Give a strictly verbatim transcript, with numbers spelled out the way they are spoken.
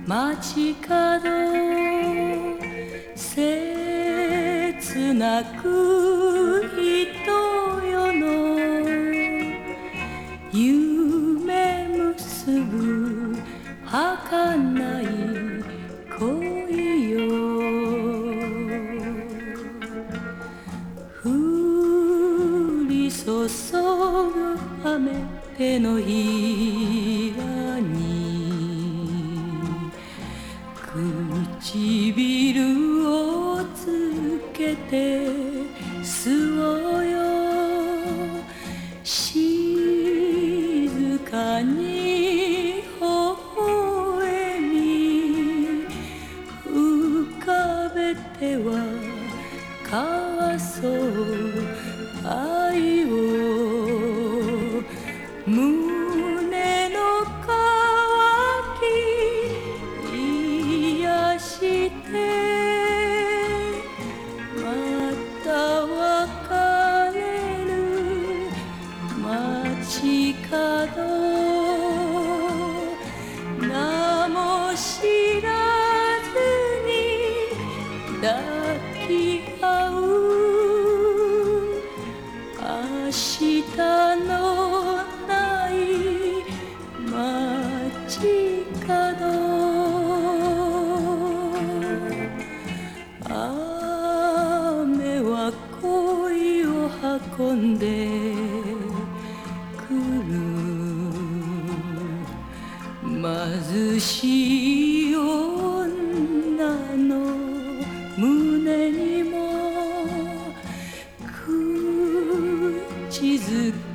街角切なく人よの夢結ぶ儚い恋よ降り注ぐ雨手のひらに唇をつけて吸おうよ静かに微笑み浮かべては交わそう愛を胸の渇き癒してまた別れる街角名も知らずに抱き合う明日のない街角雨は恋を運んでくる貧しい女の胸にも口づ